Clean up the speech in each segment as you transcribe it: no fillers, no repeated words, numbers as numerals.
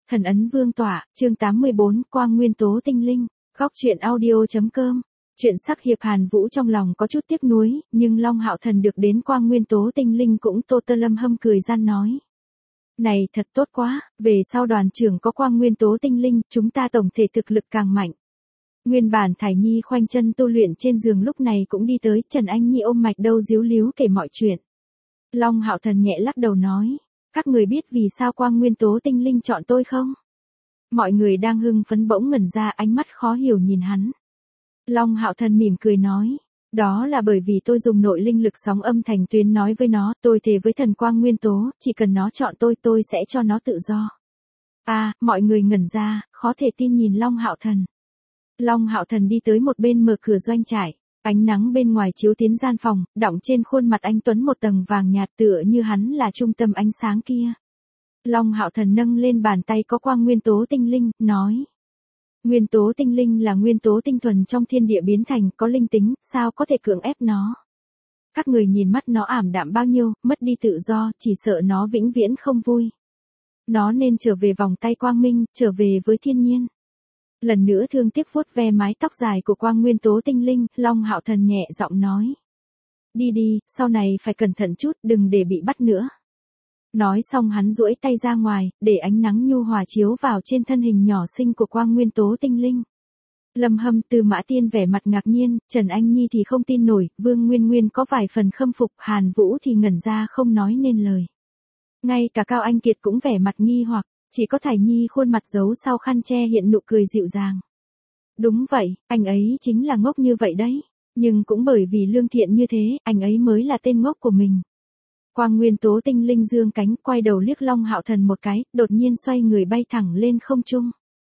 Thần ấn vương tỏa, chương 84, quang nguyên tố tinh linh, góc truyện audio.com. Chuyện sắc hiệp Hàn Vũ trong lòng có chút tiếc nuối, nhưng Long Hạo Thần được đến quang nguyên tố tinh linh cũng tô tơ lâm hâm cười gian nói. Này thật tốt quá, về sau đoàn trưởng có quang nguyên tố tinh linh, chúng ta tổng thể thực lực càng mạnh. Nguyên bản Thải Nhi khoanh chân tu luyện trên giường lúc này cũng đi tới, Trần Anh Nhi ôm mạch đâu díu líu kể mọi chuyện. Long Hạo Thần nhẹ lắc đầu nói. Các người biết vì sao quang nguyên tố tinh linh chọn tôi không? Mọi người đang hưng phấn bỗng ngẩn ra, ánh mắt khó hiểu nhìn hắn. Long Hạo Thần mỉm cười nói. Đó là bởi vì tôi dùng nội linh lực sóng âm thành tuyến nói với nó, tôi thề với thần quang nguyên tố, chỉ cần nó chọn tôi sẽ cho nó tự do. Mọi người ngẩn ra, khó thể tin nhìn Long Hạo Thần. Long Hạo Thần đi tới một bên mở cửa doanh trại. Ánh nắng bên ngoài chiếu tiến gian phòng, đọng trên khuôn mặt anh tuấn một tầng vàng nhạt tựa như hắn là trung tâm ánh sáng kia. Long Hạo Thần nâng lên bàn tay có quang nguyên tố tinh linh, nói. Nguyên tố tinh linh là nguyên tố tinh thuần trong thiên địa biến thành, có linh tính, sao có thể cưỡng ép nó. Các người nhìn mắt nó ảm đạm bao nhiêu, mất đi tự do, chỉ sợ nó vĩnh viễn không vui. Nó nên trở về vòng tay quang minh, trở về với thiên nhiên. Lần nữa thương tiếc vuốt ve mái tóc dài của quang nguyên tố tinh linh, Long Hạo Thần nhẹ giọng nói. Đi, sau này phải cẩn thận chút, đừng để bị bắt nữa. Nói xong hắn duỗi tay ra ngoài, để ánh nắng nhu hòa chiếu vào trên thân hình nhỏ xinh của quang nguyên tố tinh linh. Lâm Hâm, Từ Mã Tiên vẻ mặt ngạc nhiên, Trần Anh Nhi thì không tin nổi, Vương Nguyên Nguyên có vài phần khâm phục, Hàn Vũ thì ngẩn ra không nói nên lời. Ngay cả Cao Anh Kiệt cũng vẻ mặt nghi hoặc. Chỉ có Thải Nhi khuôn mặt giấu sau khăn che hiện nụ cười dịu dàng. Đúng vậy, anh ấy chính là ngốc như vậy đấy. Nhưng cũng bởi vì lương thiện như thế, anh ấy mới là tên ngốc của mình. Quang nguyên tố tinh linh dương cánh, quay đầu liếc Long Hạo Thần một cái, đột nhiên xoay người bay thẳng lên không trung.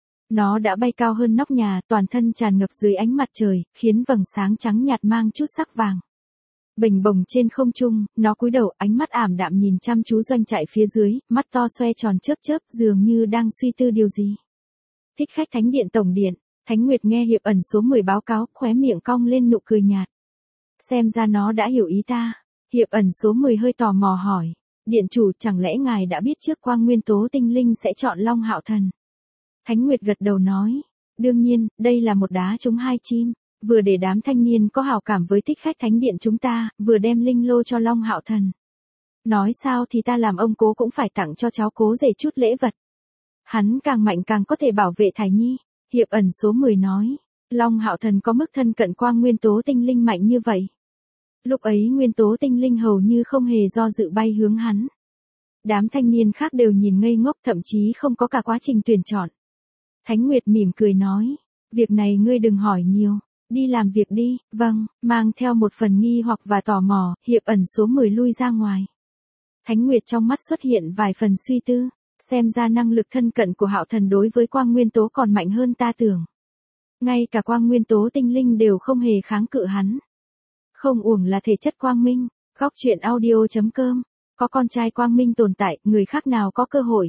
Nó đã bay cao hơn nóc nhà, toàn thân tràn ngập dưới ánh mặt trời, khiến vầng sáng trắng nhạt mang chút sắc vàng. Bềnh bồng trên không trung, nó cúi đầu, ánh mắt ảm đạm nhìn chăm chú doanh trại phía dưới, mắt to xoe tròn chớp, dường như đang suy tư điều gì. Thích khách Thánh Điện Tổng Điện, Thánh Nguyệt nghe hiệp ẩn số 10 báo cáo, khóe miệng cong lên nụ cười nhạt. Xem ra nó đã hiểu ý ta. Hiệp ẩn số 10 hơi tò mò hỏi. Điện chủ, chẳng lẽ ngài đã biết trước quang nguyên tố tinh linh sẽ chọn Long Hạo Thần? Thánh Nguyệt gật đầu nói. Đương nhiên, đây là một đá trúng hai chim. Vừa để đám thanh niên có hảo cảm với thích khách Thánh Điện chúng ta, vừa đem linh lô cho Long Hạo Thần. Nói sao thì ta làm ông Cố cũng phải tặng cho cháu Cố rể chút lễ vật. Hắn càng mạnh càng có thể bảo vệ Thải Nhi. Hiệp ẩn số 10 nói. Long Hạo Thần có mức thân cận quang nguyên tố tinh linh mạnh như vậy. Lúc ấy nguyên tố tinh linh hầu như không hề do dự bay hướng hắn. Đám thanh niên khác đều nhìn ngây ngốc, thậm chí không có cả quá trình tuyển chọn. Thánh Nguyệt mỉm cười nói. Việc này ngươi đừng hỏi nhiều. Đi làm việc đi, vâng, mang theo một phần nghi hoặc và tò mò, hiệp ẩn số 10 lui ra ngoài. Thánh Nguyệt trong mắt xuất hiện vài phần suy tư, xem ra năng lực thân cận của Hạo Thần đối với quang nguyên tố còn mạnh hơn ta tưởng. Ngay cả quang nguyên tố tinh linh đều không hề kháng cự hắn. Không uổng là thể chất quang minh, góc truyện audio.com, có con trai quang minh tồn tại, người khác nào có cơ hội.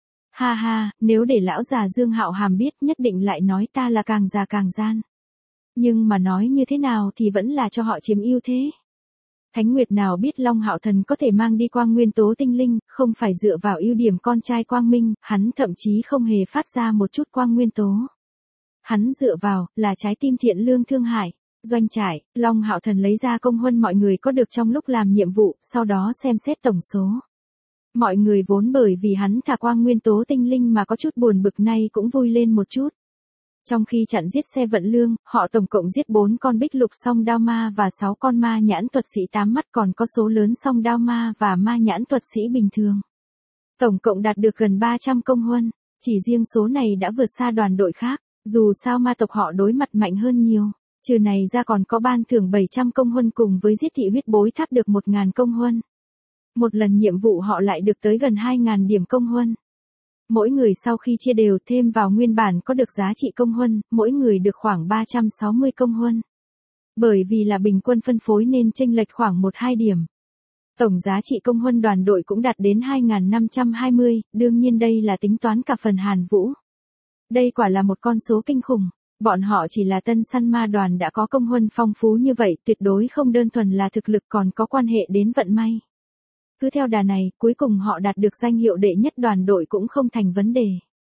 Ha, nếu để lão già Dương Hạo Hàm biết nhất định lại nói ta là càng già càng gian. Nhưng mà nói như thế nào thì vẫn là cho họ chiếm ưu thế. Thánh Nguyệt nào biết Long Hạo Thần có thể mang đi quang nguyên tố tinh linh, không phải dựa vào ưu điểm con trai quang minh, hắn thậm chí không hề phát ra một chút quang nguyên tố. Hắn dựa vào, là trái tim thiện lương thương hại. Doanh trại, Long Hạo Thần lấy ra công huân mọi người có được trong lúc làm nhiệm vụ, sau đó xem xét tổng số. Mọi người vốn bởi vì hắn thả quang nguyên tố tinh linh mà có chút buồn bực, nay cũng vui lên một chút. Trong khi chặn giết xe vận lương, họ tổng cộng giết 4 con bích lục song đao ma và 6 con ma nhãn thuật sĩ 8 mắt, còn có số lớn song đao ma và ma nhãn thuật sĩ bình thường. Tổng cộng đạt được gần 300 công huân, chỉ riêng số này đã vượt xa đoàn đội khác, dù sao ma tộc họ đối mặt mạnh hơn nhiều. Trừ này ra còn có ban thưởng 700 công huân cùng với giết thị huyết bối tháp được 1.000 công huân. Một lần nhiệm vụ họ lại được tới gần 2.000 điểm công huân. Mỗi người sau khi chia đều thêm vào nguyên bản có được giá trị công huân, mỗi người được khoảng 360 công huân. Bởi vì là bình quân phân phối nên chênh lệch khoảng 1-2 điểm. Tổng giá trị công huân đoàn đội cũng đạt đến 2.520, đương nhiên đây là tính toán cả phần Hàn Vũ. Đây quả là một con số kinh khủng. Bọn họ chỉ là tân săn ma đoàn đã có công huân phong phú như vậy, tuyệt đối không đơn thuần là thực lực còn có quan hệ đến vận may. Cứ theo đà này, cuối cùng họ đạt được danh hiệu đệ nhất đoàn đội cũng không thành vấn đề.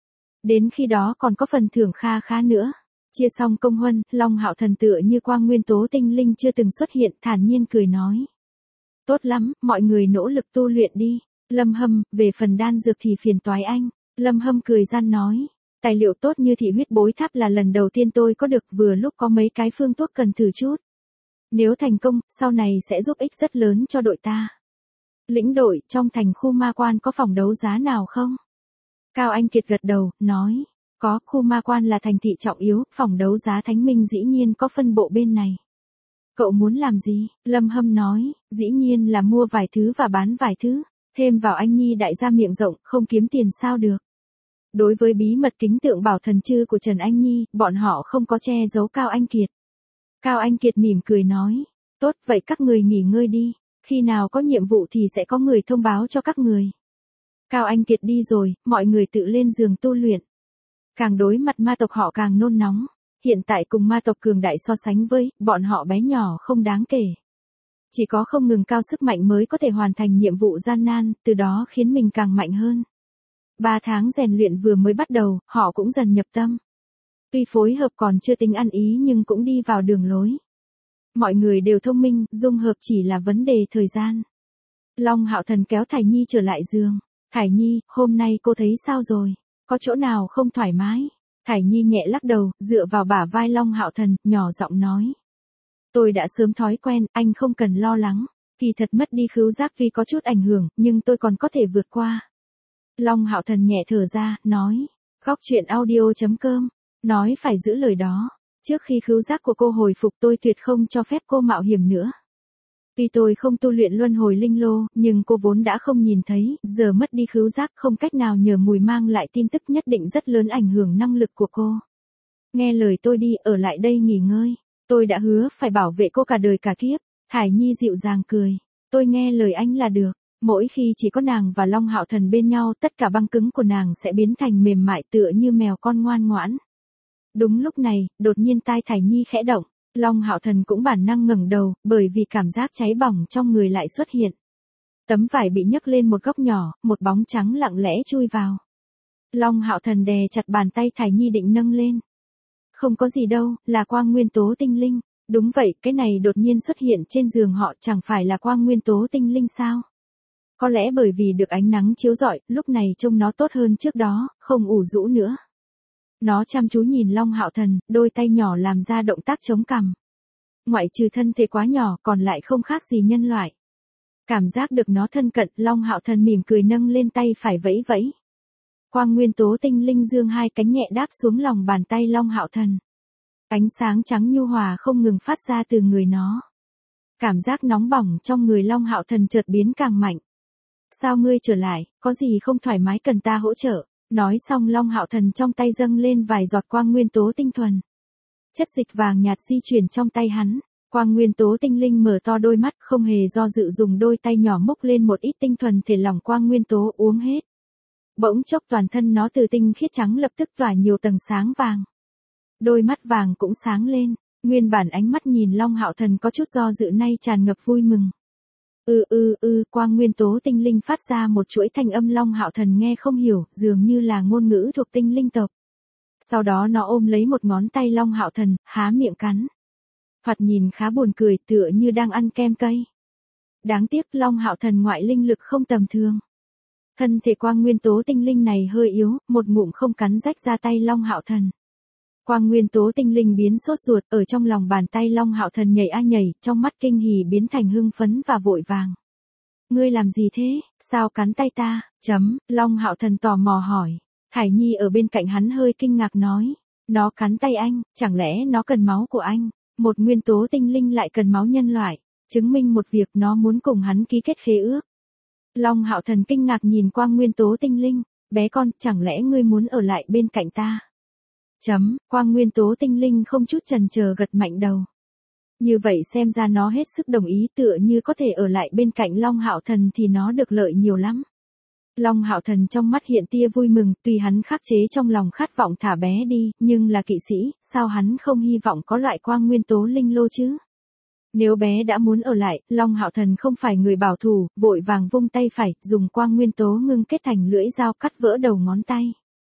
Đến khi đó còn có phần thưởng kha khá nữa. Chia xong công huân, Long Hạo Thần tựa như quang nguyên tố tinh linh chưa từng xuất hiện, thản nhiên cười nói. Tốt lắm, mọi người nỗ lực tu luyện đi. Lâm Hâm, về phần đan dược thì phiền toái anh. Lâm Hâm cười gian nói. Tài liệu tốt như thị huyết bối tháp là lần đầu tiên tôi có được, vừa lúc có mấy cái phương thuốc cần thử chút. Nếu thành công, sau này sẽ giúp ích rất lớn cho đội ta. Lĩnh đội, trong thành khu ma quan có phòng đấu giá nào không? Cao Anh Kiệt gật đầu, nói. Có, khu ma quan là thành thị trọng yếu, phòng đấu giá Thánh Minh dĩ nhiên có phân bộ bên này. Cậu muốn làm gì? Lâm Hâm nói, dĩ nhiên là mua vài thứ và bán vài thứ. Thêm vào anh Nhi đại gia miệng rộng, không kiếm tiền sao được. Đối với bí mật kính tượng bảo thần chư của Trần Anh Nhi, bọn họ không có che giấu Cao Anh Kiệt. Cao Anh Kiệt mỉm cười nói, tốt vậy các người nghỉ ngơi đi, khi nào có nhiệm vụ thì sẽ có người thông báo cho các người. Cao Anh Kiệt đi rồi, mọi người tự lên giường tu luyện. Càng đối mặt ma tộc họ càng nôn nóng, hiện tại cùng ma tộc cường đại so sánh với, bọn họ bé nhỏ không đáng kể. Chỉ có không ngừng cao sức mạnh mới có thể hoàn thành nhiệm vụ gian nan, từ đó khiến mình càng mạnh hơn. 3 tháng rèn luyện vừa mới bắt đầu, họ cũng dần nhập tâm. Tuy phối hợp còn chưa tính ăn ý nhưng cũng đi vào đường lối. Mọi người đều thông minh, dung hợp chỉ là vấn đề thời gian. Long Hạo Thần kéo Thải Nhi trở lại giường. Thải Nhi, hôm nay cô thấy sao rồi? Có chỗ nào không thoải mái? Thải Nhi nhẹ lắc đầu, dựa vào bả vai Long Hạo Thần, nhỏ giọng nói. Tôi đã sớm thói quen, anh không cần lo lắng. Kỳ thật mất đi khứu giác vì có chút ảnh hưởng, nhưng tôi còn có thể vượt qua. Long Hạo Thần nhẹ thở ra, nói. Góc truyện audio.com. Nói phải giữ lời đó. Trước khi khứu giác của cô hồi phục tôi tuyệt không cho phép cô mạo hiểm nữa. Tuy tôi không tu luyện luân hồi linh lô, nhưng cô vốn đã không nhìn thấy, giờ mất đi khứu giác không cách nào nhờ mùi mang lại tin tức nhất định rất lớn ảnh hưởng năng lực của cô. Nghe lời tôi đi, ở lại đây nghỉ ngơi. Tôi đã hứa phải bảo vệ cô cả đời cả kiếp. Thải Nhi dịu dàng cười. Tôi nghe lời anh là được. Mỗi khi chỉ có nàng và Long Hạo Thần bên nhau, tất cả băng cứng của nàng sẽ biến thành mềm mại tựa như mèo con ngoan ngoãn. Đúng lúc này, đột nhiên tai Thải Nhi khẽ động. Long Hạo Thần cũng bản năng ngẩng đầu, bởi vì cảm giác cháy bỏng trong người lại xuất hiện. Tấm vải bị nhấc lên một góc nhỏ, một bóng trắng lặng lẽ chui vào. Long Hạo Thần đè chặt bàn tay Thải Nhi định nâng lên. Không có gì đâu, là quang nguyên tố tinh linh. Đúng vậy, cái này đột nhiên xuất hiện trên giường họ chẳng phải là quang nguyên tố tinh linh sao? Có lẽ bởi vì được ánh nắng chiếu rọi, lúc này trông nó tốt hơn trước đó, không ủ rũ nữa. Nó chăm chú nhìn Long Hạo Thần, đôi tay nhỏ làm ra động tác chống cằm. Ngoại trừ thân thể quá nhỏ, còn lại không khác gì nhân loại. Cảm giác được nó thân cận, Long Hạo Thần mỉm cười nâng lên tay phải vẫy vẫy. Quang nguyên tố tinh linh dương hai cánh nhẹ đáp xuống lòng bàn tay Long Hạo Thần. Ánh sáng trắng nhu hòa không ngừng phát ra từ người nó. Cảm giác nóng bỏng trong người Long Hạo Thần chợt biến càng mạnh. Sao ngươi trở lại, có gì không thoải mái cần ta hỗ trợ? Nói xong Long Hạo Thần trong tay dâng lên vài giọt quang nguyên tố tinh thuần. Chất dịch vàng nhạt di chuyển trong tay hắn. Quang nguyên tố tinh linh mở to đôi mắt không hề do dự dùng đôi tay nhỏ múc lên một ít tinh thuần thể lỏng quang nguyên tố uống hết. Bỗng chốc toàn thân nó từ tinh khiết trắng lập tức tỏa nhiều tầng sáng vàng. Đôi mắt vàng cũng sáng lên, nguyên bản ánh mắt nhìn Long Hạo Thần có chút do dự nay tràn ngập vui mừng. Quang nguyên tố tinh linh phát ra một chuỗi thanh âm Long Hạo Thần nghe không hiểu, dường như là ngôn ngữ thuộc tinh linh tộc. Sau đó nó ôm lấy một ngón tay Long Hạo Thần, há miệng cắn. Thoạt nhìn khá buồn cười, tựa như đang ăn kem cây. Đáng tiếc Long Hạo Thần ngoại linh lực không tầm thường. Thân thể quang nguyên tố tinh linh này hơi yếu, một ngụm không cắn rách ra tay Long Hạo Thần. Quang nguyên tố tinh linh biến sốt ruột, ở trong lòng bàn tay Long Hạo Thần nhảy a nhảy, trong mắt kinh hỉ biến thành hưng phấn và vội vàng. Ngươi làm gì thế, sao cắn tay ta? Long Hạo Thần tò mò hỏi. Thải Nhi ở bên cạnh hắn hơi kinh ngạc nói. Nó cắn tay anh, chẳng lẽ nó cần máu của anh? Một nguyên tố tinh linh lại cần máu nhân loại, chứng minh một việc nó muốn cùng hắn ký kết khế ước. Long Hạo Thần kinh ngạc nhìn quang nguyên tố tinh linh. Bé con, chẳng lẽ ngươi muốn ở lại bên cạnh ta? Quang nguyên tố tinh linh không chút chần chờ gật mạnh đầu. Như vậy xem ra nó hết sức đồng ý, tựa như có thể ở lại bên cạnh Long Hạo Thần thì nó được lợi nhiều lắm. Long Hạo Thần trong mắt hiện tia vui mừng, tuy hắn khắc chế trong lòng khát vọng thả bé đi, nhưng là kỵ sĩ, sao hắn không hy vọng có loại quang nguyên tố linh lô chứ? Nếu bé đã muốn ở lại, Long Hạo Thần không phải người bảo thủ, vội vàng vung tay phải, dùng quang nguyên tố ngưng kết thành lưỡi dao cắt vỡ đầu ngón tay.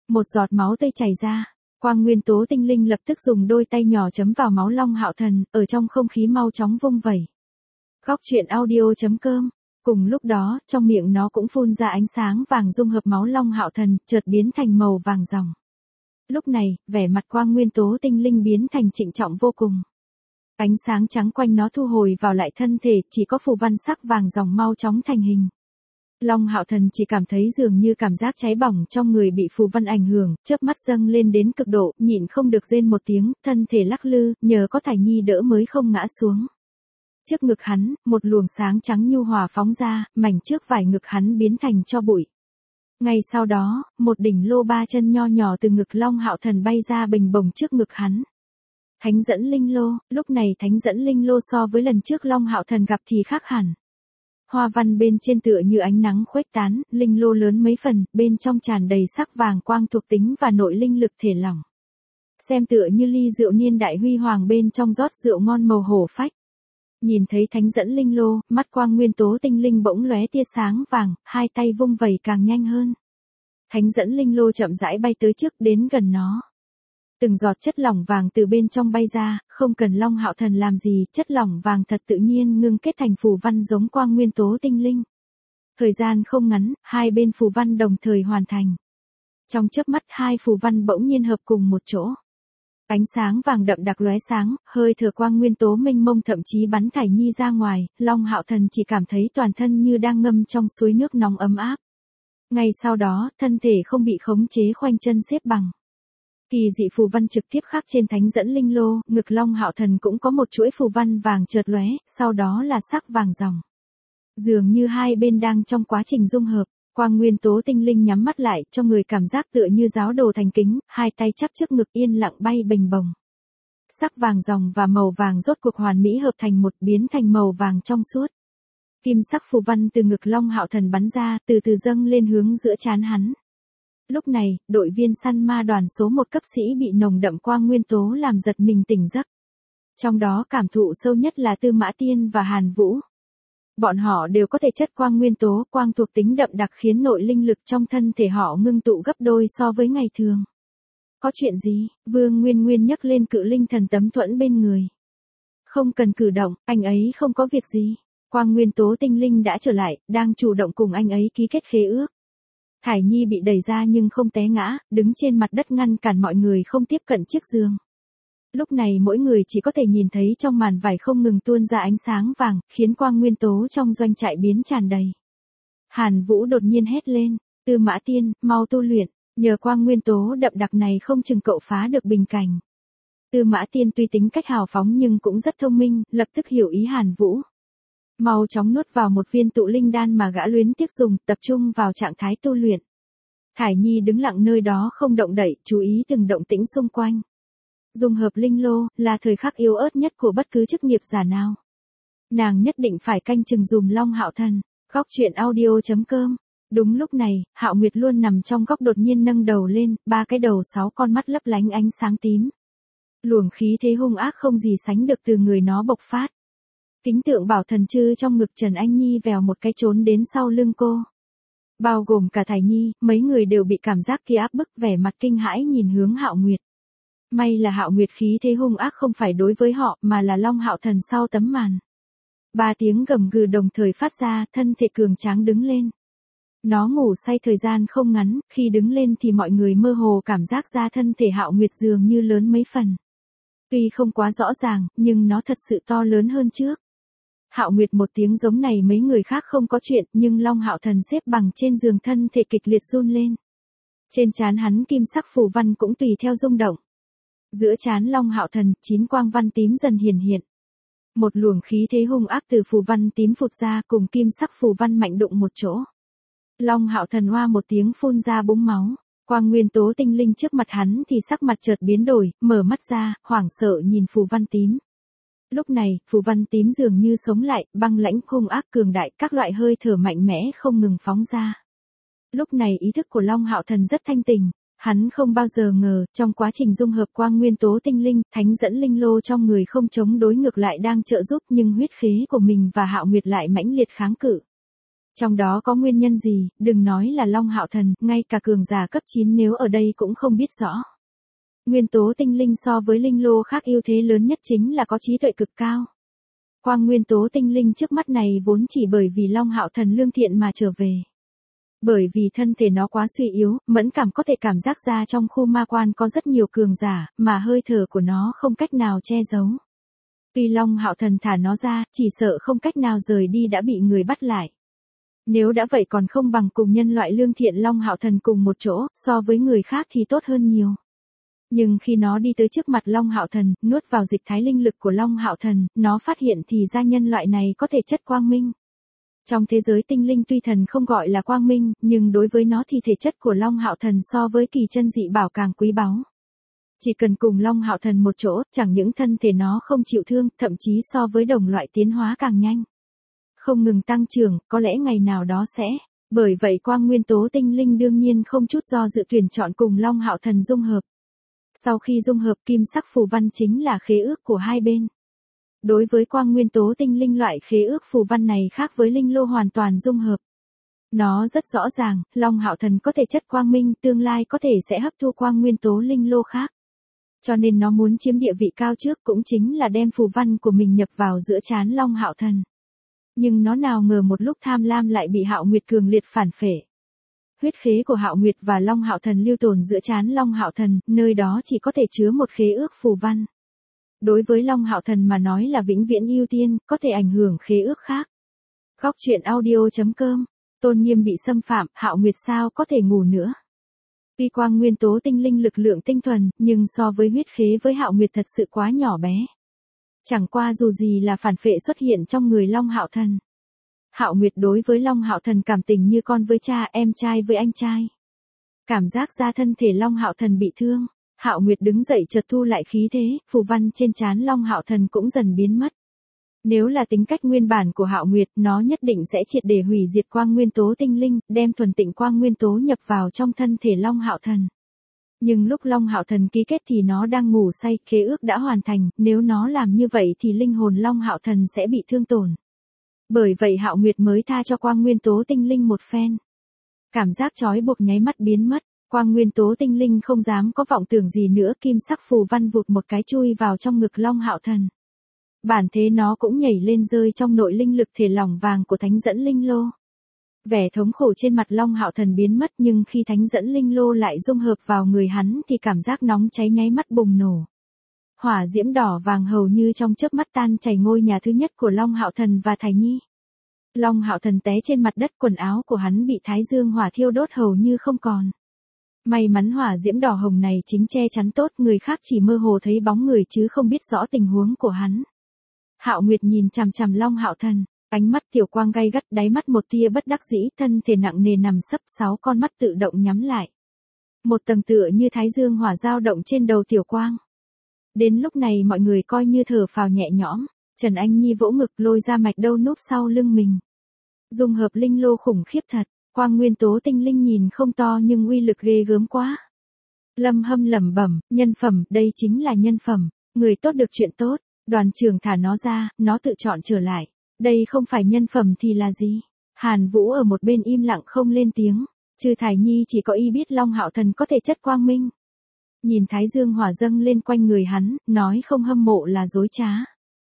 Một giọt máu tươi chảy ra. Quang nguyên tố tinh linh lập tức dùng đôi tay nhỏ chấm vào máu Long Hạo Thần, ở trong không khí mau chóng vung vẩy. Góc truyện audio.com. Cùng lúc đó, trong miệng nó cũng phun ra ánh sáng vàng dung hợp máu Long Hạo Thần, chợt biến thành màu vàng ròng. Lúc này, vẻ mặt quang nguyên tố tinh linh biến thành trịnh trọng vô cùng. Ánh sáng trắng quanh nó thu hồi vào lại thân thể, chỉ có phù văn sắc vàng ròng mau chóng thành hình. Long Hạo Thần chỉ cảm thấy dường như cảm giác cháy bỏng trong người bị phù văn ảnh hưởng, chớp mắt dâng lên đến cực độ, nhịn không được rên một tiếng, thân thể lắc lư, nhờ có Thải Nhi đỡ mới không ngã xuống. Trước ngực hắn, một luồng sáng trắng nhu hòa phóng ra, mảnh trước vải ngực hắn biến thành tro bụi. Ngay sau đó, một đỉnh lô ba chân nho nhỏ từ ngực Long Hạo Thần bay ra bình bồng trước ngực hắn. Thánh dẫn linh lô, lúc này thánh dẫn linh lô so với lần trước Long Hạo Thần gặp thì khác hẳn. Hoa văn bên trên tựa như ánh nắng khuếch tán, linh lô lớn mấy phần, bên trong tràn đầy sắc vàng quang thuộc tính và nội linh lực thể lỏng. Xem tựa như ly rượu niên đại huy hoàng bên trong rót rượu ngon màu hổ phách. Nhìn thấy thánh dẫn linh lô, mắt quang nguyên tố tinh linh bỗng lóe tia sáng vàng, hai tay vung vẩy càng nhanh hơn. Thánh dẫn linh lô chậm rãi bay tới trước đến gần nó. Từng giọt chất lỏng vàng từ bên trong bay ra, không cần Long Hạo Thần làm gì, chất lỏng vàng thật tự nhiên ngưng kết thành phù văn giống quang nguyên tố tinh linh. Thời gian không ngắn, hai bên phù văn đồng thời hoàn thành. Trong chớp mắt hai phù văn bỗng nhiên hợp cùng một chỗ. Ánh sáng vàng đậm đặc lóe sáng, hơi thở quang nguyên tố mênh mông thậm chí bắn Thải Nhi ra ngoài, Long Hạo Thần chỉ cảm thấy toàn thân như đang ngâm trong suối nước nóng ấm áp. Ngay sau đó, thân thể không bị khống chế khoanh chân xếp bằng. Kỳ dị phù văn trực tiếp khắc trên thánh dẫn linh lô, ngực Long Hạo Thần cũng có một chuỗi phù văn vàng chợt lóe, sau đó là sắc vàng ròng. Dường như hai bên đang trong quá trình dung hợp, quang nguyên tố tinh linh nhắm mắt lại, cho người cảm giác tựa như giáo đồ thành kính, hai tay chắp trước ngực yên lặng bay bình bồng. Sắc vàng ròng và màu vàng rốt cuộc hoàn mỹ hợp thành một, biến thành màu vàng trong suốt. Kim sắc phù văn từ ngực Long Hạo Thần bắn ra, từ từ dâng lên hướng giữa trán hắn. Lúc này, đội viên săn ma đoàn số 1 cấp sĩ bị nồng đậm quang nguyên tố làm giật mình tỉnh giấc. Trong đó cảm thụ sâu nhất là Tư Mã Tiên và Hàn Vũ. Bọn họ đều có thể chất quang nguyên tố, quang thuộc tính đậm đặc khiến nội linh lực trong thân thể họ ngưng tụ gấp đôi so với ngày thường. Có chuyện gì? Vương Nguyên Nguyên nhấc lên cự linh thần tấm thuẫn bên người. Không cần cử động, anh ấy không có việc gì. Quang nguyên tố tinh linh đã trở lại, đang chủ động cùng anh ấy ký kết khế ước. Thải Nhi bị đẩy ra nhưng không té ngã, đứng trên mặt đất ngăn cản mọi người không tiếp cận chiếc giường. Lúc này mỗi người chỉ có thể nhìn thấy trong màn vải không ngừng tuôn ra ánh sáng vàng, khiến quang nguyên tố trong doanh trại biến tràn đầy. Hàn Vũ đột nhiên hét lên, Tư Mã Tiên, mau tu luyện, nhờ quang nguyên tố đậm đặc này không chừng cậu phá được bình cảnh. Tư Mã Tiên tuy tính cách hào phóng nhưng cũng rất thông minh, lập tức hiểu ý Hàn Vũ. Mau chóng nuốt vào một viên tụ linh đan mà gã luyến tiếc dùng, tập trung vào trạng thái tu luyện. Thải Nhi đứng lặng nơi đó không động đậy, chú ý từng động tĩnh xung quanh. Dung hợp linh lô, là thời khắc yếu ớt nhất của bất cứ chức nghiệp giả nào. Nàng nhất định phải canh chừng dùm Long Hạo Thần. Góc truyện audio.com. Đúng lúc này, Hạo Nguyệt luôn nằm trong góc đột nhiên nâng đầu lên, ba cái đầu 6 con mắt lấp lánh ánh sáng tím. Luồng khí thế hung ác không gì sánh được từ người nó bộc phát. Kính tượng bảo thần chư trong ngực Trần Anh Nhi vèo một cái trốn đến sau lưng cô. Bao gồm cả Thải Nhi, mấy người đều bị cảm giác kia áp bức, vẻ mặt kinh hãi nhìn hướng Hạo Nguyệt. May là Hạo Nguyệt khí thế hung ác không phải đối với họ, mà là Long Hạo Thần sau tấm màn. 3 tiếng gầm gừ đồng thời phát ra, thân thể cường tráng đứng lên. Nó ngủ say thời gian không ngắn, khi đứng lên thì mọi người mơ hồ cảm giác ra thân thể Hạo Nguyệt dường như lớn mấy phần. Tuy không quá rõ ràng, nhưng nó thật sự to lớn hơn trước. Hạo Nguyệt một tiếng giống này mấy người khác không có chuyện, nhưng Long Hạo Thần xếp bằng trên giường thân thể kịch liệt run lên. Trên trán hắn kim sắc phù văn cũng tùy theo rung động. Giữa trán Long Hạo Thần, 9 quang văn tím dần hiển hiện. Một luồng khí thế hung ác từ phù văn tím phụt ra cùng kim sắc phù văn mạnh đụng một chỗ. Long Hạo Thần oa một tiếng phun ra búng máu. Quang nguyên tố tinh linh trước mặt hắn thì sắc mặt chợt biến đổi, mở mắt ra, hoảng sợ nhìn phù văn tím. Lúc này, phù văn tím dường như sống lại, băng lãnh hung ác cường đại, các loại hơi thở mạnh mẽ không ngừng phóng ra. Lúc này ý thức của Long Hạo Thần rất thanh tỉnh. Hắn không bao giờ ngờ, trong quá trình dung hợp quang nguyên tố tinh linh, thánh dẫn linh lô trong người không chống đối ngược lại đang trợ giúp nhưng huyết khí của mình và Hạo Nguyệt lại mãnh liệt kháng cự. Trong đó có nguyên nhân gì, đừng nói là Long Hạo Thần, ngay cả cường giả cấp 9 nếu ở đây cũng không biết rõ. Nguyên tố tinh linh so với linh lô khác ưu thế lớn nhất chính là có trí tuệ cực cao. Quang nguyên tố tinh linh trước mắt này vốn chỉ bởi vì Long Hạo Thần lương thiện mà trở về. Bởi vì thân thể nó quá suy yếu, mẫn cảm có thể cảm giác ra trong khu ma quan có rất nhiều cường giả, mà hơi thở của nó không cách nào che giấu. Tuy Long Hạo Thần thả nó ra, chỉ sợ không cách nào rời đi đã bị người bắt lại. Nếu đã vậy còn không bằng cùng nhân loại lương thiện Long Hạo Thần cùng một chỗ, so với người khác thì tốt hơn nhiều. Nhưng khi nó đi tới trước mặt Long Hạo Thần, nuốt vào dịch thái linh lực của Long Hạo Thần, nó phát hiện thì ra nhân loại này có thể chất quang minh. Trong thế giới tinh linh tuy thần không gọi là quang minh, nhưng đối với nó thì thể chất của Long Hạo Thần so với kỳ chân dị bảo càng quý báu. Chỉ cần cùng Long Hạo Thần một chỗ, chẳng những thân thể nó không chịu thương, thậm chí so với đồng loại tiến hóa càng nhanh. Không ngừng tăng trưởng, có lẽ ngày nào đó sẽ. Bởi vậy quang nguyên tố tinh linh đương nhiên không chút do dự tuyển chọn cùng Long Hạo Thần dung hợp. Sau khi dung hợp kim sắc phù văn chính là khế ước của hai bên. Đối với quang nguyên tố tinh linh loại khế ước phù văn này khác với linh lô hoàn toàn dung hợp. Nó rất rõ ràng, Long Hạo Thần có thể chất quang minh, tương lai có thể sẽ hấp thu quang nguyên tố linh lô khác. Cho nên nó muốn chiếm địa vị cao trước cũng chính là đem phù văn của mình nhập vào giữa trán Long Hạo Thần. Nhưng nó nào ngờ một lúc tham lam lại bị Hạo Nguyệt cường liệt phản phệ. Huyết khế của Hạo Nguyệt và Long Hạo Thần lưu tồn giữa trán Long Hạo Thần, nơi đó chỉ có thể chứa một khế ước phù văn. Đối với Long Hạo Thần mà nói là vĩnh viễn ưu tiên, có thể ảnh hưởng khế ước khác. Góc truyện audio.com, tôn nghiêm bị xâm phạm, Hạo Nguyệt sao có thể ngủ nữa. Tuy quang nguyên tố tinh linh lực lượng tinh thuần, nhưng so với huyết khế với Hạo Nguyệt thật sự quá nhỏ bé. Chẳng qua dù gì là phản phệ xuất hiện trong người Long Hạo Thần. Hạo Nguyệt đối với Long Hạo Thần cảm tình như con với cha, em trai với anh trai. Cảm giác ra thân thể Long Hạo Thần bị thương, Hạo Nguyệt đứng dậy chợt thu lại khí thế, phù văn trên trán Long Hạo Thần cũng dần biến mất. Nếu là tính cách nguyên bản của Hạo Nguyệt, nó nhất định sẽ triệt để hủy diệt quang nguyên tố tinh linh, đem thuần tịnh quang nguyên tố nhập vào trong thân thể Long Hạo Thần. Nhưng lúc Long Hạo Thần ký kết thì nó đang ngủ say, khế ước đã hoàn thành, nếu nó làm như vậy thì linh hồn Long Hạo Thần sẽ bị thương tổn. Bởi vậy Hạo Nguyệt mới tha cho quang nguyên tố tinh linh một phen. Cảm giác trói buộc nháy mắt biến mất, quang nguyên tố tinh linh không dám có vọng tưởng gì nữa, kim sắc phù văn vụt một cái chui vào trong ngực Long Hạo Thần. Bản thế nó cũng nhảy lên rơi trong nội linh lực thể lỏng vàng của thánh dẫn linh lô. Vẻ thống khổ trên mặt Long Hạo Thần biến mất, nhưng khi thánh dẫn linh lô lại dung hợp vào người hắn thì cảm giác nóng cháy nháy mắt bùng nổ. Hỏa diễm đỏ vàng hầu như trong chớp mắt tan chảy ngôi nhà thứ nhất của Long Hạo Thần và Thải Nhi. Long Hạo Thần té trên mặt đất, quần áo của hắn bị thái dương hỏa thiêu đốt hầu như không còn. May mắn hỏa diễm đỏ hồng này chính che chắn tốt, người khác chỉ mơ hồ thấy bóng người chứ không biết rõ tình huống của hắn. Hạo Nguyệt nhìn chằm chằm Long Hạo Thần, ánh mắt tiểu quang gay gắt, đáy mắt một tia bất đắc dĩ, thân thể nặng nề nằm sấp, 6 con mắt tự động nhắm lại. Một tầng tựa như thái dương hỏa dao động trên đầu tiểu quang. Đến lúc này mọi người coi như thở phào nhẹ nhõm, Trần Anh Nhi vỗ ngực lôi ra mạch đâu núp sau lưng mình. Dung hợp linh lô khủng khiếp thật, quang nguyên tố tinh linh nhìn không to nhưng uy lực ghê gớm quá. Lâm Hâm lẩm bẩm, nhân phẩm, đây chính là nhân phẩm, người tốt được chuyện tốt. Đoàn trưởng thả nó ra, nó tự chọn trở lại. Đây không phải nhân phẩm thì là gì? Hàn Vũ ở một bên im lặng không lên tiếng. Trừ Thải Nhi chỉ có y biết Long Hạo Thần có thể chất quang minh. Nhìn thái dương hỏa dâng lên quanh người hắn, nói không hâm mộ là dối trá.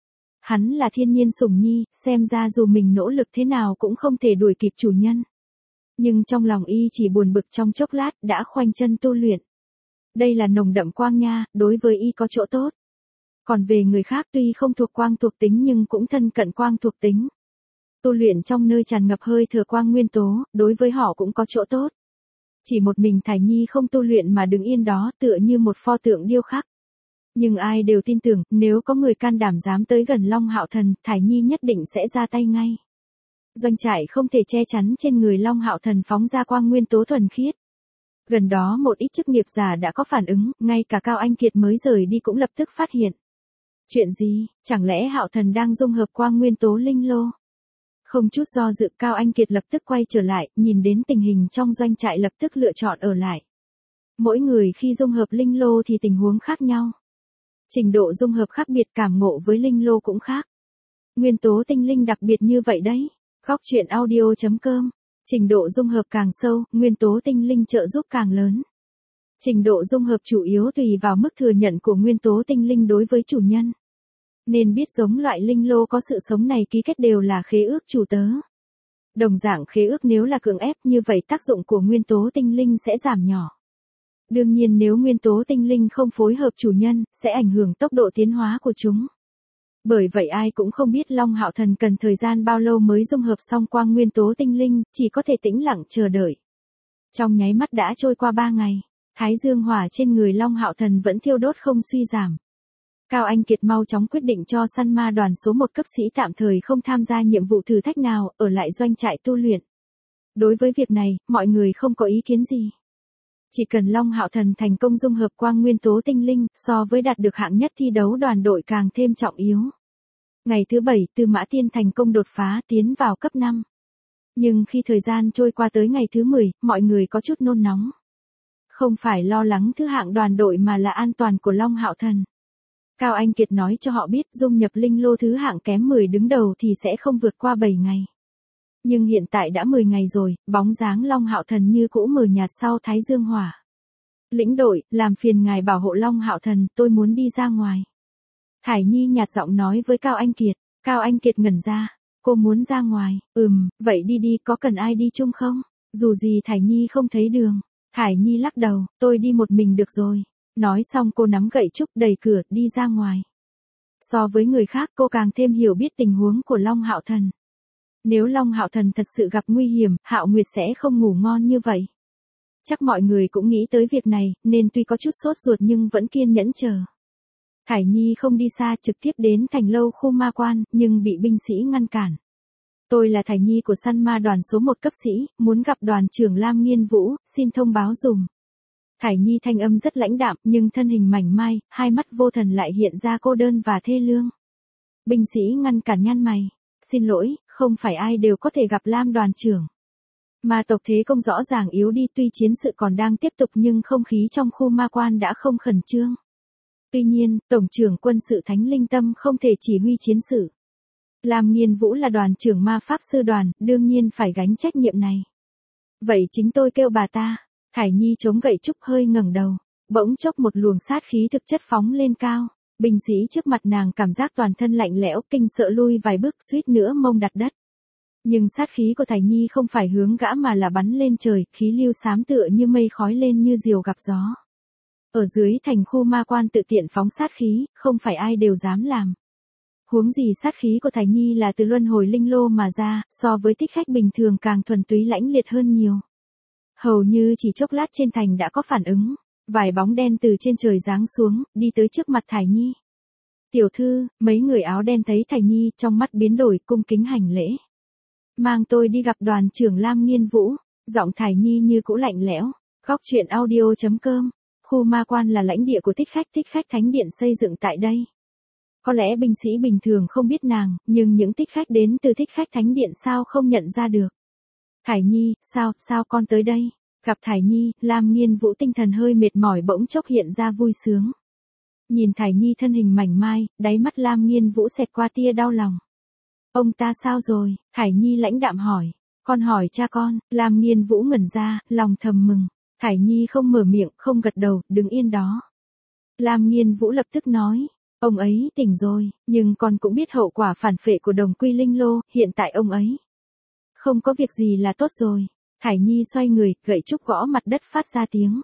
Hắn là thiên nhiên sủng nhi, xem ra dù mình nỗ lực thế nào cũng không thể đuổi kịp chủ nhân. Nhưng trong lòng y chỉ buồn bực trong chốc lát đã khoanh chân tu luyện. Đây là nồng đậm quang nha, đối với y có chỗ tốt. Còn về người khác tuy không thuộc quang thuộc tính nhưng cũng thân cận quang thuộc tính. Tu luyện trong nơi tràn ngập hơi thừa quang nguyên tố, đối với họ cũng có chỗ tốt. Chỉ một mình Thải Nhi không tu luyện mà đứng yên đó tựa như một pho tượng điêu khắc. Nhưng ai đều tin tưởng, nếu có người can đảm dám tới gần Long Hạo Thần, Thải Nhi nhất định sẽ ra tay ngay. Doanh trại không thể che chắn, trên người Long Hạo Thần phóng ra quang nguyên tố thuần khiết. Gần đó một ít chức nghiệp giả đã có phản ứng, ngay cả Cao Anh Kiệt mới rời đi cũng lập tức phát hiện. Chuyện gì, chẳng lẽ Hạo Thần đang dung hợp quang nguyên tố linh lô? Không chút do dự, Cao Anh Kiệt lập tức quay trở lại, nhìn đến tình hình trong doanh trại lập tức lựa chọn ở lại. Mỗi người khi dung hợp linh lô thì tình huống khác nhau. Trình độ dung hợp khác biệt, cảm ngộ với linh lô cũng khác. Nguyên tố tinh linh đặc biệt như vậy đấy. Góc truyện audio.com Trình độ dung hợp càng sâu, nguyên tố tinh linh trợ giúp càng lớn. Trình độ dung hợp chủ yếu tùy vào mức thừa nhận của nguyên tố tinh linh đối với chủ nhân. Nên biết giống loại linh lô có sự sống này ký kết đều là khế ước chủ tớ. Đồng dạng khế ước nếu là cưỡng ép như vậy tác dụng của nguyên tố tinh linh sẽ giảm nhỏ. Đương nhiên nếu nguyên tố tinh linh không phối hợp chủ nhân, sẽ ảnh hưởng tốc độ tiến hóa của chúng. Bởi vậy ai cũng không biết Long Hạo Thần cần thời gian bao lâu mới dung hợp xong quang nguyên tố tinh linh, chỉ có thể tĩnh lặng chờ đợi. Trong nháy mắt đã trôi qua 3 ngày, Thái Dương hỏa trên người Long Hạo Thần vẫn thiêu đốt không suy giảm. Cao Anh Kiệt mau chóng quyết định cho săn ma đoàn số 1 cấp sĩ tạm thời không tham gia nhiệm vụ thử thách nào, ở lại doanh trại tu luyện. Đối với việc này, mọi người không có ý kiến gì. Chỉ cần Long Hạo Thần thành công dung hợp quang nguyên tố tinh linh, so với đạt được hạng nhất thi đấu đoàn đội càng thêm trọng yếu. Ngày thứ 7, Tư Mã Tiên thành công đột phá tiến vào cấp 5. Nhưng khi thời gian trôi qua tới ngày thứ 10, mọi người có chút nôn nóng. Không phải lo lắng thứ hạng đoàn đội mà là an toàn của Long Hạo Thần. Cao Anh Kiệt nói cho họ biết dung nhập linh lô thứ hạng kém 10 đứng đầu thì sẽ không vượt qua 7 ngày. Nhưng hiện tại đã 10 ngày rồi, bóng dáng Long Hạo Thần như cũ mờ nhạt sau Thái Dương hỏa. Lĩnh đội, làm phiền ngài bảo hộ Long Hạo Thần, tôi muốn đi ra ngoài. Thải Nhi nhạt giọng nói với Cao Anh Kiệt. Cao Anh Kiệt ngẩn ra. Cô muốn ra ngoài, vậy đi đi, có cần ai đi chung không? Dù gì Thải Nhi không thấy đường. Thải Nhi lắc đầu, tôi đi một mình được rồi. Nói xong cô nắm gậy trúc đẩy cửa, đi ra ngoài. So với người khác cô càng thêm hiểu biết tình huống của Long Hạo Thần. Nếu Long Hạo Thần thật sự gặp nguy hiểm, Hạo Nguyệt sẽ không ngủ ngon như vậy. Chắc mọi người cũng nghĩ tới việc này, nên tuy có chút sốt ruột nhưng vẫn kiên nhẫn chờ. Thải Nhi không đi xa trực tiếp đến thành lâu khu ma quan, nhưng bị binh sĩ ngăn cản. Tôi là Thải Nhi của săn ma đoàn số 1 cấp sĩ, muốn gặp đoàn trưởng Lam Nghiên Vũ, xin thông báo dùm. Thải Nhi thanh âm rất lãnh đạm, nhưng thân hình mảnh mai, hai mắt vô thần lại hiện ra cô đơn và thê lương. Binh sĩ ngăn cản nhăn mày. Xin lỗi, không phải ai đều có thể gặp Lam đoàn trưởng. Ma tộc thế công rõ ràng yếu đi, tuy chiến sự còn đang tiếp tục nhưng không khí trong khu ma quan đã không khẩn trương. Tuy nhiên, Tổng trưởng quân sự Thánh Linh Tâm không thể chỉ huy chiến sự. Lam Nghiên Vũ là đoàn trưởng ma pháp sư đoàn, đương nhiên phải gánh trách nhiệm này. Vậy chính tôi kêu bà ta. Thải Nhi chống gậy trúc hơi ngẩng đầu. Bỗng chốc một luồng sát khí thực chất phóng lên cao. Binh sĩ trước mặt nàng cảm giác toàn thân lạnh lẽo, kinh sợ lui vài bước, suýt nữa mông đặt đất. Nhưng sát khí của Thải Nhi không phải hướng gã mà là bắn lên trời, khí lưu xám tựa như mây khói lên như diều gặp gió. Ở dưới thành khu ma quan tự tiện phóng sát khí, không phải ai đều dám làm. Huống gì sát khí của Thải Nhi là từ luân hồi linh lô mà ra, so với thích khách bình thường càng thuần túy lãnh liệt hơn nhiều. Hầu như chỉ chốc lát trên thành đã có phản ứng. Vài bóng đen từ trên trời giáng xuống, đi tới trước mặt Thải Nhi. Tiểu thư, mấy người áo đen thấy Thải Nhi, trong mắt biến đổi, cung kính hành lễ. Mang tôi đi gặp đoàn trưởng Lam Nghiên Vũ. Giọng Thải Nhi như cũ lạnh lẽo. Góc truyện audio.com. Khu ma quan là lãnh địa của thích khách thánh điện xây dựng tại đây. Có lẽ binh sĩ bình thường không biết nàng, nhưng những thích khách đến từ thích khách thánh điện sao không nhận ra được. Thải Nhi, sao con tới đây? Gặp Thải Nhi, Lam Nghiên Vũ tinh thần hơi mệt mỏi bỗng chốc hiện ra vui sướng. Nhìn Thải Nhi thân hình mảnh mai, đáy mắt Lam Nghiên Vũ xẹt qua tia đau lòng. Ông ta sao rồi? Thải Nhi lãnh đạm hỏi. Con hỏi cha con. Lam Nghiên Vũ ngẩn ra, lòng thầm mừng. Thải Nhi không mở miệng, không gật đầu, đứng yên đó. Lam Nghiên Vũ lập tức nói. Ông ấy tỉnh rồi, nhưng con cũng biết hậu quả phản phệ của đồng quy linh lô, hiện tại ông ấy không có việc gì là tốt rồi. Thải Nhi xoay người, gậy trúc gõ mặt đất phát ra tiếng.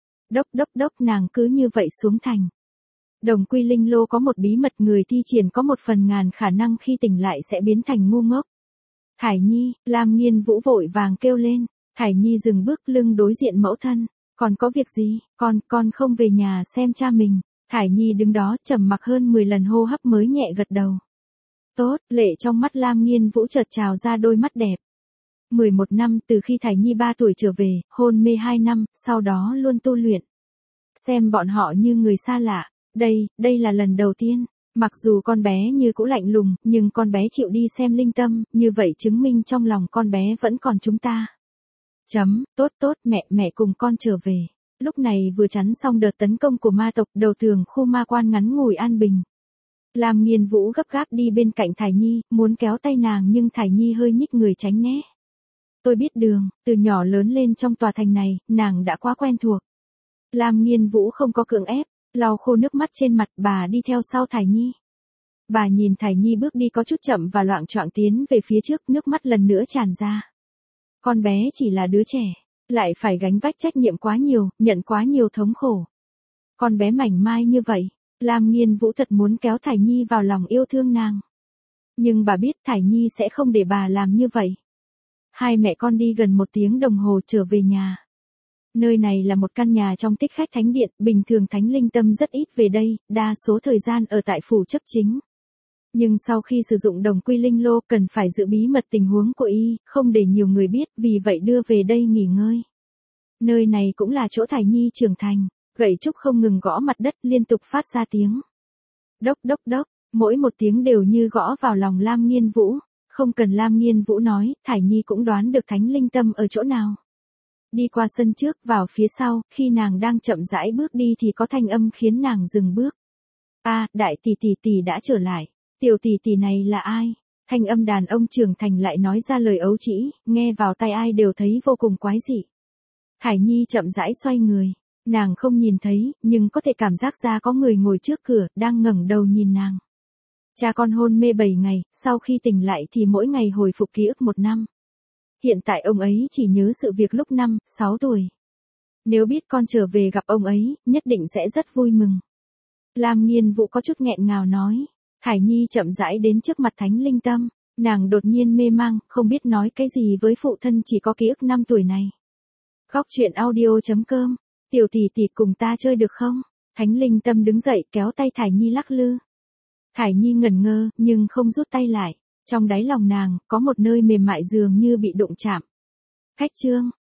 Đốc, nàng cứ như vậy xuống thành. Đồng quy linh lô có một bí mật, người thi triển có 1/1000 khả năng khi tỉnh lại sẽ biến thành ngu ngốc. Thải Nhi, Lam Nghiên Vũ vội vàng kêu lên. Thải Nhi dừng bước, lưng đối diện mẫu thân. Còn có việc gì? Con không về nhà xem cha mình. Thải Nhi đứng đó trầm mặc hơn 10 lần hô hấp mới nhẹ gật đầu. Tốt, lệ trong mắt Lam Nghiên Vũ chợt trào ra đôi mắt đẹp. 11 năm từ khi Thải Nhi 3 tuổi trở về, hôn mê 2 năm, sau đó luôn tu luyện. Xem bọn họ như người xa lạ. Đây là lần đầu tiên. Mặc dù con bé như cũ lạnh lùng, nhưng con bé chịu đi xem linh tâm, như vậy chứng minh trong lòng con bé vẫn còn chúng ta. Tốt, mẹ cùng con trở về. Lúc này vừa chắn xong đợt tấn công của ma tộc, đầu tường khu ma quan ngắn ngủi an bình. Lam Nghiên Vũ gấp gáp đi bên cạnh Thải Nhi, muốn kéo tay nàng nhưng Thải Nhi hơi nhích người tránh né. Tôi biết đường, từ nhỏ lớn lên trong tòa thành này, nàng đã quá quen thuộc. Lam Nghiên Vũ không có cưỡng ép, lau khô nước mắt trên mặt, bà đi theo sau Thải Nhi. Bà nhìn Thải Nhi bước đi có chút chậm và loạng choạng tiến về phía trước, nước mắt lần nữa tràn ra. Con bé chỉ là đứa trẻ, lại phải gánh vác trách nhiệm quá nhiều, nhận quá nhiều thống khổ. Con bé mảnh mai như vậy, Lam Nghiên Vũ thật muốn kéo Thải Nhi vào lòng yêu thương nàng. Nhưng bà biết Thải Nhi sẽ không để bà làm như vậy. Hai mẹ con đi gần 1 tiếng đồng hồ trở về nhà. Nơi này là một căn nhà trong Tích Khách Thánh Điện, bình thường Thánh Linh Tâm rất ít về đây, đa số thời gian ở tại phủ chấp chính. Nhưng sau khi sử dụng đồng quy linh lô cần phải giữ bí mật tình huống của y, không để nhiều người biết, vì vậy đưa về đây nghỉ ngơi. Nơi này cũng là chỗ Thải Nhi trưởng thành, gậy trúc không ngừng gõ mặt đất liên tục phát ra tiếng. Đốc đốc đốc, mỗi một tiếng đều như gõ vào lòng Lam Nghiên Vũ. Không cần Lam Nghiên Vũ nói, Thải Nhi cũng đoán được Thánh Linh Tâm ở chỗ nào. Đi qua sân trước, vào phía sau, khi nàng đang chậm rãi bước đi thì có thanh âm khiến nàng dừng bước. Đại tỷ tỷ đã trở lại. Tiểu tỷ tỷ này là ai? Thanh âm đàn ông trưởng thành lại nói ra lời ấu trĩ, nghe vào tai ai đều thấy vô cùng quái dị. Thải Nhi chậm rãi xoay người. Nàng không nhìn thấy, nhưng có thể cảm giác ra có người ngồi trước cửa, đang ngẩng đầu nhìn nàng. Cha con hôn mê 7 ngày, sau khi tỉnh lại thì mỗi ngày hồi phục ký ức 1 năm. Hiện tại ông ấy chỉ nhớ sự việc lúc 5, 6 tuổi. Nếu biết con trở về gặp ông ấy, nhất định sẽ rất vui mừng. Lam Nghiên Vũ có chút nghẹn ngào nói. Thải Nhi chậm rãi đến trước mặt Thánh Linh Tâm. Nàng đột nhiên mê mang, không biết nói cái gì với phụ thân chỉ có ký ức 5 tuổi này. Góc truyện audio.com. Tiểu tỷ tỷ cùng ta chơi được không? Thánh Linh Tâm đứng dậy kéo tay Thải Nhi lắc lư. Thải Nhi ngẩn ngơ, nhưng không rút tay lại. Trong đáy lòng nàng, có một nơi mềm mại dường như bị đụng chạm. Khách trương,